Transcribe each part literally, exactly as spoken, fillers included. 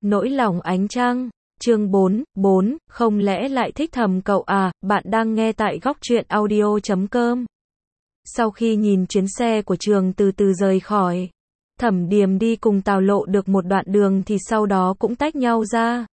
Nỗi lòng ánh trăng, chương bốn, bốn, không lẽ lại thích thầm cậu à, bạn đang nghe tại góc truyện audio chấm com. Sau khi nhìn chuyến xe của Trường từ từ rời khỏi, Thẩm Điềm đi cùng Tào Lộ được một đoạn đường thì sau đó cũng tách nhau ra.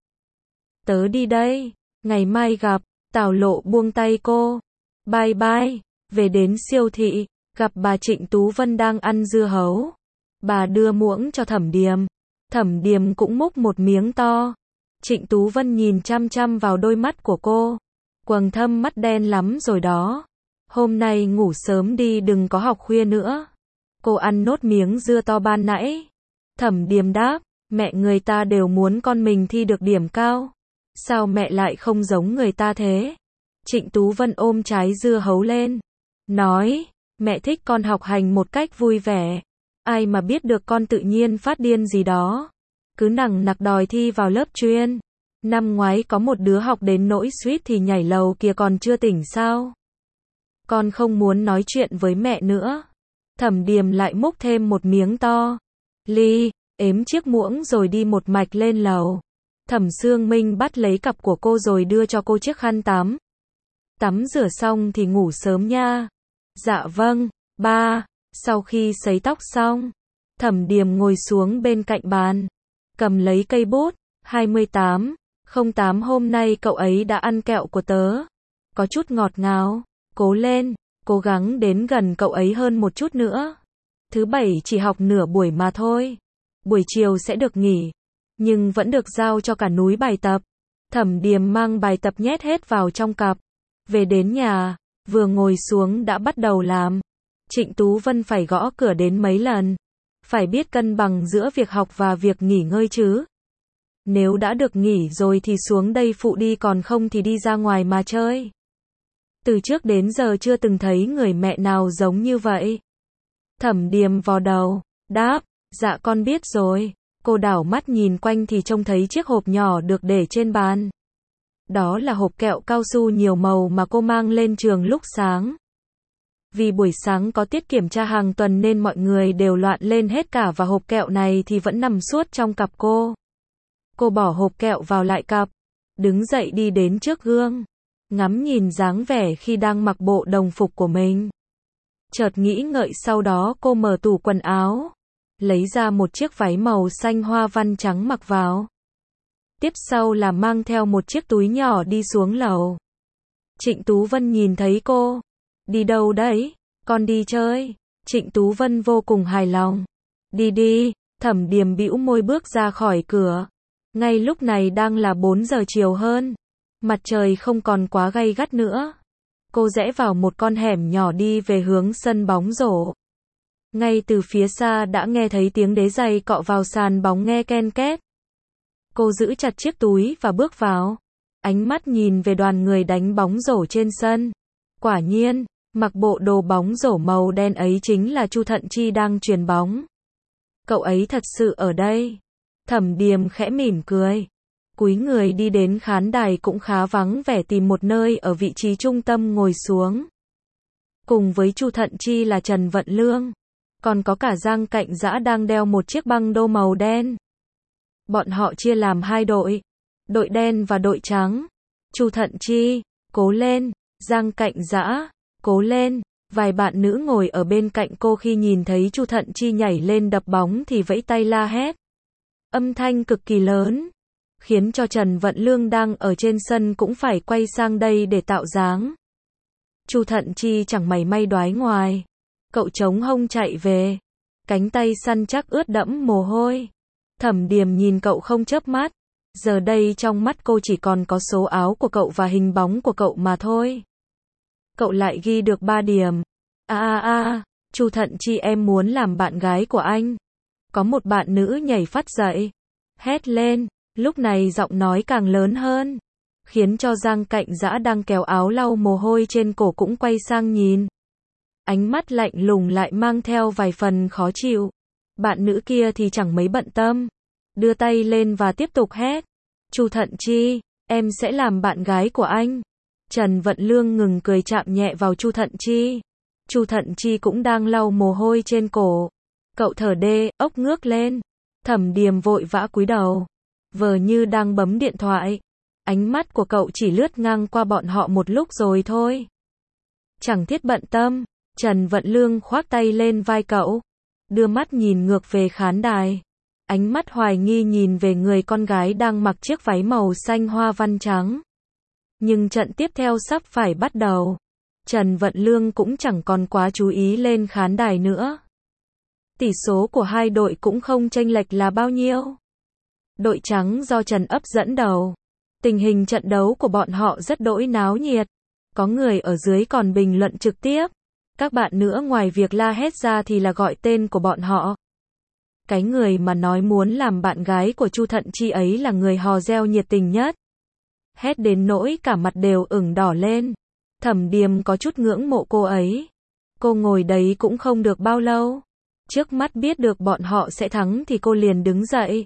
Tớ đi đây, ngày mai gặp. Tào Lộ buông tay cô. Bye bye. Về đến siêu thị, gặp bà Trịnh Tú Vân đang ăn dưa hấu. Bà đưa muỗng cho Thẩm Điềm. Thẩm Điềm cũng múc một miếng to. Trịnh Tú Vân nhìn chăm chăm vào đôi mắt của cô. Quầng thâm mắt đen lắm rồi đó. Hôm nay ngủ sớm đi, đừng có học khuya nữa. Cô ăn nốt miếng dưa to ban nãy. Thẩm Điềm đáp, mẹ người ta đều muốn con mình thi được điểm cao. Sao mẹ lại không giống người ta thế? Trịnh Tú Vân ôm trái dưa hấu lên. Nói, mẹ thích con học hành một cách vui vẻ. Ai mà biết được con tự nhiên phát điên gì đó. Cứ nằng nặc đòi thi vào lớp chuyên. Năm ngoái có một đứa học đến nỗi suýt thì nhảy lầu kìa, còn chưa tỉnh sao? Con không muốn nói chuyện với mẹ nữa. Thẩm Điềm lại múc thêm một miếng to. Ly, ếm chiếc muỗng rồi đi một mạch lên lầu. Thẩm Sương Minh bắt lấy cặp của cô rồi đưa cho cô chiếc khăn tắm. Tắm rửa xong thì ngủ sớm nha. Dạ vâng, ba. Sau khi sấy tóc xong, Thẩm Điềm ngồi xuống bên cạnh bàn, cầm lấy cây bút. hai mươi tám, không tám hôm nay cậu ấy đã ăn kẹo của tớ. Có chút ngọt ngào. Cố lên, cố gắng đến gần cậu ấy hơn một chút nữa. Thứ bảy chỉ học nửa buổi mà thôi. Buổi chiều sẽ được nghỉ, nhưng vẫn được giao cho cả núi bài tập. Thẩm Điềm mang bài tập nhét hết vào trong cặp. Về đến nhà, vừa ngồi xuống đã bắt đầu làm. Trịnh Tú Vân phải gõ cửa đến mấy lần. Phải biết cân bằng giữa việc học và việc nghỉ ngơi chứ. Nếu đã được nghỉ rồi thì xuống đây phụ đi, còn không thì đi ra ngoài mà chơi. Từ trước đến giờ chưa từng thấy người mẹ nào giống như vậy. Thẩm Điềm vò đầu, đáp, dạ con biết rồi. Cô đảo mắt nhìn quanh thì trông thấy chiếc hộp nhỏ được để trên bàn. Đó là hộp kẹo cao su nhiều màu mà cô mang lên trường lúc sáng. Vì buổi sáng có tiết kiểm tra hàng tuần nên mọi người đều loạn lên hết cả, và hộp kẹo này thì vẫn nằm suốt trong cặp cô. Cô bỏ hộp kẹo vào lại cặp, đứng dậy đi đến trước gương, ngắm nhìn dáng vẻ khi đang mặc bộ đồng phục của mình. Chợt nghĩ ngợi, sau đó cô mở tủ quần áo, lấy ra một chiếc váy màu xanh hoa văn trắng mặc vào. Tiếp sau là mang theo một chiếc túi nhỏ đi xuống lầu. Trịnh Tú Vân nhìn thấy cô. Đi đâu đấy? Con đi chơi. Trịnh Tú Vân vô cùng hài lòng. Đi đi. Thẩm Điềm bĩu môi bước ra khỏi cửa. Ngay lúc này đang là bốn giờ chiều hơn. Mặt trời không còn quá gay gắt nữa. Cô rẽ vào một con hẻm nhỏ đi về hướng sân bóng rổ. Ngay từ phía xa đã nghe thấy tiếng đế giày cọ vào sàn bóng nghe ken két. Cô giữ chặt chiếc túi và bước vào. Ánh mắt nhìn về đoàn người đánh bóng rổ trên sân. Quả nhiên, mặc bộ đồ bóng rổ màu đen ấy chính là Chu Thận Chi đang chuyền bóng. Cậu ấy thật sự ở đây. Thẩm Điềm khẽ mỉm cười. Cúi người đi đến khán đài cũng khá vắng vẻ, tìm một nơi ở vị trí trung tâm ngồi xuống. Cùng với Chu Thận Chi là Trần Vận Lương. Còn có cả Giang Cạnh Dã đang đeo một chiếc băng đô màu đen. Bọn họ chia làm hai đội. Đội đen và đội trắng. Chu Thận Chi, cố lên. Giang Cạnh Dã, cố lên. Vài bạn nữ ngồi ở bên cạnh cô khi nhìn thấy Chu Thận Chi nhảy lên đập bóng thì vẫy tay la hét. Âm thanh cực kỳ lớn, khiến cho Trần Vận Lương đang ở trên sân cũng phải quay sang đây để tạo dáng. Chu Thận Chi chẳng mảy may đoái ngoài. Cậu chống hông chạy về. Cánh tay săn chắc ướt đẫm mồ hôi. Thẩm Điềm nhìn cậu không chớp mắt. Giờ đây trong mắt cô chỉ còn có số áo của cậu và hình bóng của cậu mà thôi. Cậu lại ghi được ba điểm. A a a, Chu Thận Chi, em muốn làm bạn gái của anh. Có một bạn nữ nhảy phát dậy, hét lên, lúc này giọng nói càng lớn hơn, khiến cho Giang Cạnh Dã đang kéo áo lau mồ hôi trên cổ cũng quay sang nhìn. Ánh mắt lạnh lùng lại mang theo vài phần khó chịu. Bạn nữ kia thì chẳng mấy bận tâm, đưa tay lên và tiếp tục hét. Chu Thận Chi, em sẽ làm bạn gái của anh. Trần Vận Lương ngừng cười, chạm nhẹ vào Chu Thận Chi. Chu Thận Chi cũng đang lau mồ hôi trên cổ. Cậu thở đê, ốc ngước lên. Thẩm Điềm vội vã cúi đầu. vờ như đang bấm điện thoại. Ánh mắt của cậu chỉ lướt ngang qua bọn họ một lúc rồi thôi. Chẳng thiết bận tâm, Trần Vận Lương khoác tay lên vai cậu, đưa mắt nhìn ngược về khán đài. Ánh mắt hoài nghi nhìn về người con gái đang mặc chiếc váy màu xanh hoa văn trắng. Nhưng trận tiếp theo sắp phải bắt đầu. Trần Vận Lương cũng chẳng còn quá chú ý lên khán đài nữa. Tỷ số của hai đội cũng không chênh lệch là bao nhiêu. Đội trắng do Trần Ấp dẫn đầu. Tình hình trận đấu của bọn họ rất đỗi náo nhiệt. Có người ở dưới còn bình luận trực tiếp. Các bạn nữa ngoài việc la hét ra thì là gọi tên của bọn họ. Cái người mà nói muốn làm bạn gái của Chu Thận Chi ấy là người hò reo nhiệt tình nhất. Hét đến nỗi cả mặt đều ửng đỏ lên. Thẩm Điềm có chút ngưỡng mộ cô ấy. Cô ngồi đấy cũng không được bao lâu. Trước mắt biết được bọn họ sẽ thắng thì cô liền đứng dậy.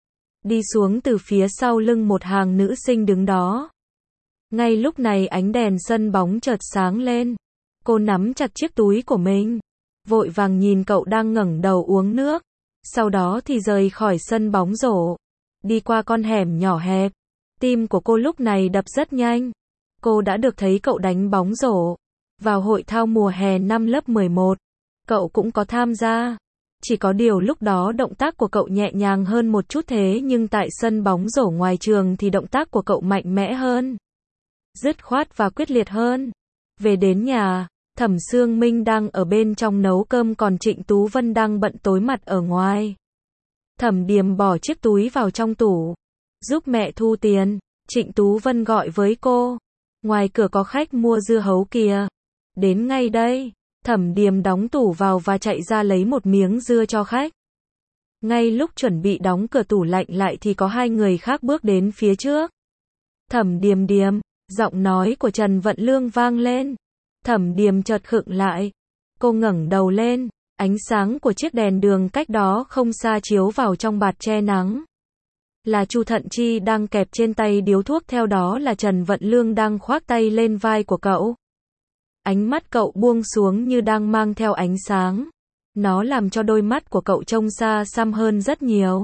Đi xuống từ phía sau lưng một hàng nữ sinh đứng đó. Ngay lúc này ánh đèn sân bóng chợt sáng lên. Cô nắm chặt chiếc túi của mình. Vội vàng nhìn cậu đang ngẩng đầu uống nước. Sau đó thì rời khỏi sân bóng rổ. Đi qua con hẻm nhỏ hẹp. Tim của cô lúc này đập rất nhanh. Cô đã được thấy cậu đánh bóng rổ. Vào hội thao mùa hè năm lớp mười một. Cậu cũng có tham gia. Chỉ có điều lúc đó động tác của cậu nhẹ nhàng hơn một chút thế nhưng tại sân bóng rổ ngoài trường thì động tác của cậu mạnh mẽ hơn. Dứt khoát và quyết liệt hơn. Về đến nhà, Thẩm Sương Minh đang ở bên trong nấu cơm còn Trịnh Tú Vân đang bận tối mặt ở ngoài. Thẩm Điềm bỏ chiếc túi vào trong tủ. Giúp mẹ thu tiền. Trịnh Tú Vân gọi với cô. Ngoài cửa có khách mua dưa hấu kìa. Đến ngay đây. Thẩm Điềm đóng tủ vào và chạy ra lấy một miếng dưa cho khách. Ngay lúc chuẩn bị đóng cửa tủ lạnh lại thì có hai người khác bước đến phía trước. Thẩm Điềm Điềm, giọng nói của Trần Vận Lương vang lên. Thẩm Điềm chợt khựng lại. Cô ngẩng đầu lên, ánh sáng của chiếc đèn đường cách đó không xa chiếu vào trong bạt che nắng. Là Chu Thận Chi đang kẹp trên tay điếu thuốc, theo đó là Trần Vận Lương đang khoác tay lên vai của cậu. Ánh mắt cậu buông xuống như đang mang theo ánh sáng. Nó làm cho đôi mắt của cậu trông xa xăm hơn rất nhiều.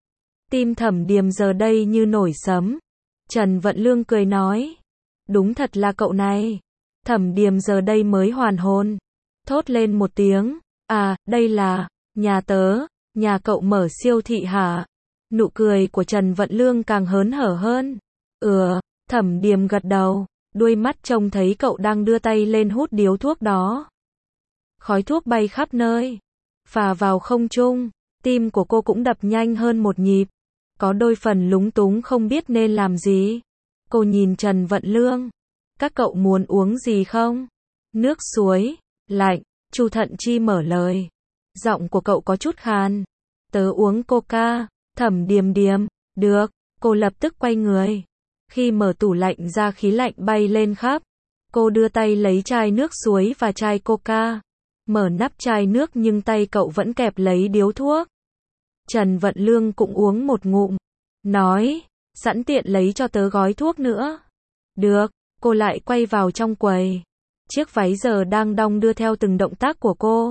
Tim Thẩm Điềm giờ đây như nổi sấm. Trần Vận Lương cười nói. Đúng thật là cậu này. Thẩm Điềm giờ đây mới hoàn hồn. Thốt lên một tiếng. À, đây là, nhà tớ, nhà cậu mở siêu thị hả? Nụ cười của Trần Vận Lương càng hớn hở hơn. Ừ, Thẩm Điềm gật đầu. Đuôi mắt trông thấy cậu đang đưa tay lên hút điếu thuốc đó. Khói thuốc bay khắp nơi. Phà vào không trung. Tim của cô cũng đập nhanh hơn một nhịp. Có đôi phần lúng túng không biết nên làm gì. Cô nhìn Trần Vận Lương. Các cậu muốn uống gì không? Nước suối, lạnh. Chu Thận Chi mở lời. Giọng của cậu có chút khàn. Tớ uống coca. Thẩm Điềm Điềm. Được. Cô lập tức quay người. Khi mở tủ lạnh ra khí lạnh bay lên khắp. Cô đưa tay lấy chai nước suối và chai coca. Mở nắp chai nước nhưng tay cậu vẫn kẹp lấy điếu thuốc. Trần Vận Lương cũng uống một ngụm. Nói, sẵn tiện lấy cho tớ gói thuốc nữa. Được, cô lại quay vào trong quầy. Chiếc váy giờ đang đong đưa theo từng động tác của cô.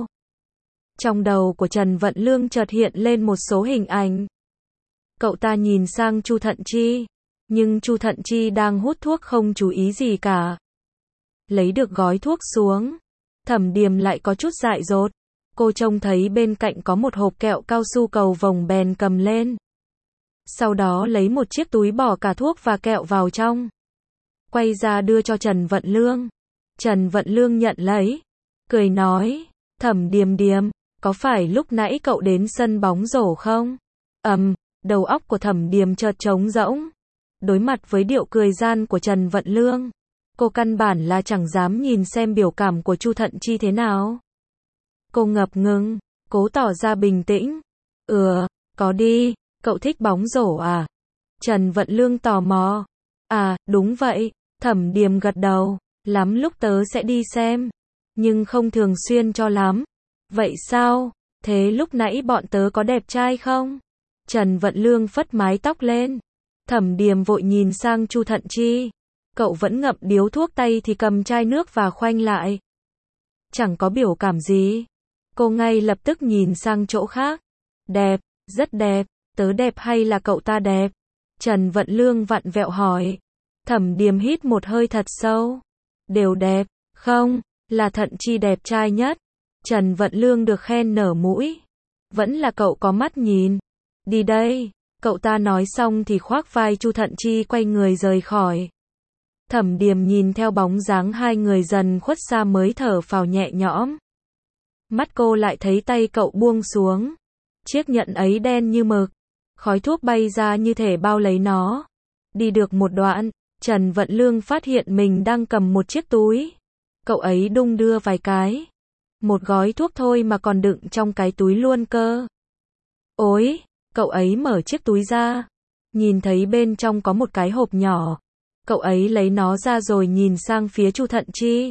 Trong đầu của Trần Vận Lương chợt hiện lên một số hình ảnh. Cậu ta nhìn sang Chu Thận Chi. Nhưng Chu Thận Chi đang hút thuốc không chú ý gì cả. Lấy được gói thuốc xuống. Thẩm Điềm lại có chút dại dột. Cô trông thấy bên cạnh có một hộp kẹo cao su cầu vồng bèn cầm lên. Sau đó lấy một chiếc túi bỏ cả thuốc và kẹo vào trong. Quay ra đưa cho Trần Vận Lương. Trần Vận Lương nhận lấy. Cười nói. Thẩm Điềm Điềm, có phải lúc nãy cậu đến sân bóng rổ không? Ầm, đầu óc của Thẩm Điềm chợt trống rỗng. Đối mặt với điệu cười gian của Trần Vận Lương. Cô căn bản là chẳng dám nhìn xem biểu cảm của Chu Thận Chi thế nào. Cô ngập ngừng, cố tỏ ra bình tĩnh. Ừ, có đi, cậu thích bóng rổ à? Trần Vận Lương tò mò. À, đúng vậy, Thẩm Điềm gật đầu. Lắm lúc tớ sẽ đi xem. Nhưng không thường xuyên cho lắm. Vậy sao? Thế lúc nãy bọn tớ có đẹp trai không? Trần Vận Lương phất mái tóc lên. Thẩm Điềm vội nhìn sang Chu Thận Chi. Cậu vẫn ngậm điếu thuốc, tay thì cầm chai nước và khoanh lại. Chẳng có biểu cảm gì. Cô ngay lập tức nhìn sang chỗ khác. Đẹp, rất đẹp. Tớ đẹp hay là cậu ta đẹp? Trần Vận Lương vặn vẹo hỏi. Thẩm Điềm hít một hơi thật sâu. Đều đẹp, không, là Thận Chi đẹp trai nhất. Trần Vận Lương được khen nở mũi. Vẫn là cậu có mắt nhìn. Đi đây, cậu ta nói xong thì khoác vai Chu Thận Chi quay người rời khỏi. Thẩm Điềm nhìn theo bóng dáng hai người dần khuất xa mới thở phào nhẹ nhõm. Mắt cô lại thấy tay cậu buông xuống. Chiếc nhẫn ấy đen như mực. Khói thuốc bay ra như thể bao lấy nó. Đi được một đoạn, Trần Vận Lương phát hiện mình đang cầm một chiếc túi. Cậu ấy đung đưa vài cái. Một gói thuốc thôi mà còn đựng trong cái túi luôn cơ. Ôi, cậu ấy mở chiếc túi ra. Nhìn thấy bên trong có một cái hộp nhỏ. Cậu ấy lấy nó ra rồi nhìn sang phía Chu Thận Chi.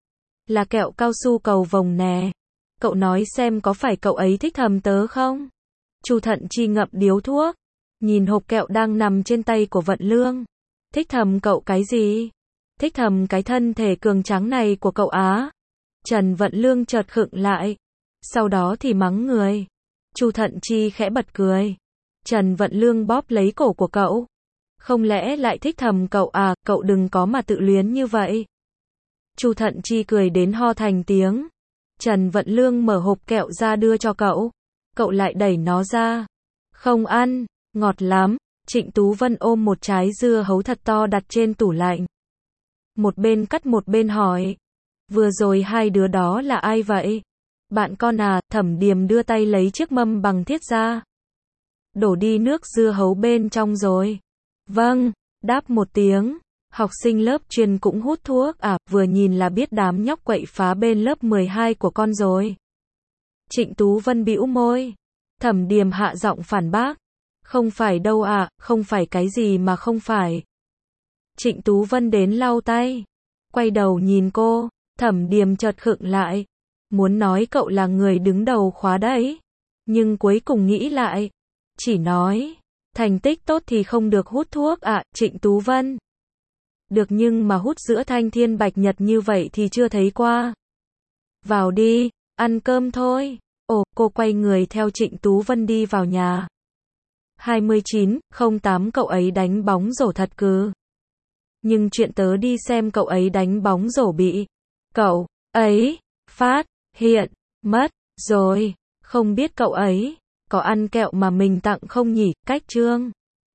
Là kẹo cao su cầu vồng nè. Cậu nói xem có phải cậu ấy thích thầm tớ không? Chu Thận Chi ngậm điếu thuốc. Nhìn hộp kẹo đang nằm trên tay của Vận Lương. Thích thầm cậu cái gì? Thích thầm cái thân thể cường tráng này của cậu á. Trần Vận Lương chợt khựng lại. Sau đó thì mắng người. Chu Thận Chi khẽ bật cười. Trần Vận Lương bóp lấy cổ của cậu. Không lẽ lại thích thầm cậu à, cậu đừng có mà tự luyến như vậy. Chu Thận Chi cười đến ho thành tiếng. Trần Vận Lương mở hộp kẹo ra đưa cho cậu. Cậu lại đẩy nó ra. Không ăn, ngọt lắm. Trịnh Tú Vân ôm một trái dưa hấu thật to đặt trên tủ lạnh. Một bên cắt một bên hỏi. Vừa rồi hai đứa đó là ai vậy? Bạn con à, Thẩm Điềm đưa tay lấy chiếc mâm bằng thiết ra. Đổ đi nước dưa hấu bên trong rồi. Vâng, đáp một tiếng. Học sinh lớp chuyên cũng hút thuốc à, vừa nhìn là biết đám nhóc quậy phá bên lớp mười hai của con rồi. Trịnh Tú Vân bĩu môi. Thẩm Điềm hạ giọng phản bác. Không phải đâu ạ, à, không phải cái gì mà không phải. Trịnh Tú Vân đến lau tay. Quay đầu nhìn cô, Thẩm Điềm chợt khựng lại. Muốn nói cậu là người đứng đầu khóa đấy. Nhưng cuối cùng nghĩ lại. Chỉ nói, thành tích tốt thì không được hút thuốc ạ, à, Trịnh Tú Vân. Được nhưng mà hút giữa thanh thiên bạch nhật như vậy thì chưa thấy qua. Vào đi, ăn cơm thôi. Ồ, cô quay người theo Trịnh Tú Vân đi vào nhà. hai mươi chín không tám cậu ấy đánh bóng rổ thật cừ. Nhưng chuyện tớ đi xem cậu ấy đánh bóng rổ bị. Cậu ấy, phát, hiện, mất, rồi. Không biết cậu ấy, có ăn kẹo mà mình tặng không nhỉ, cách trương.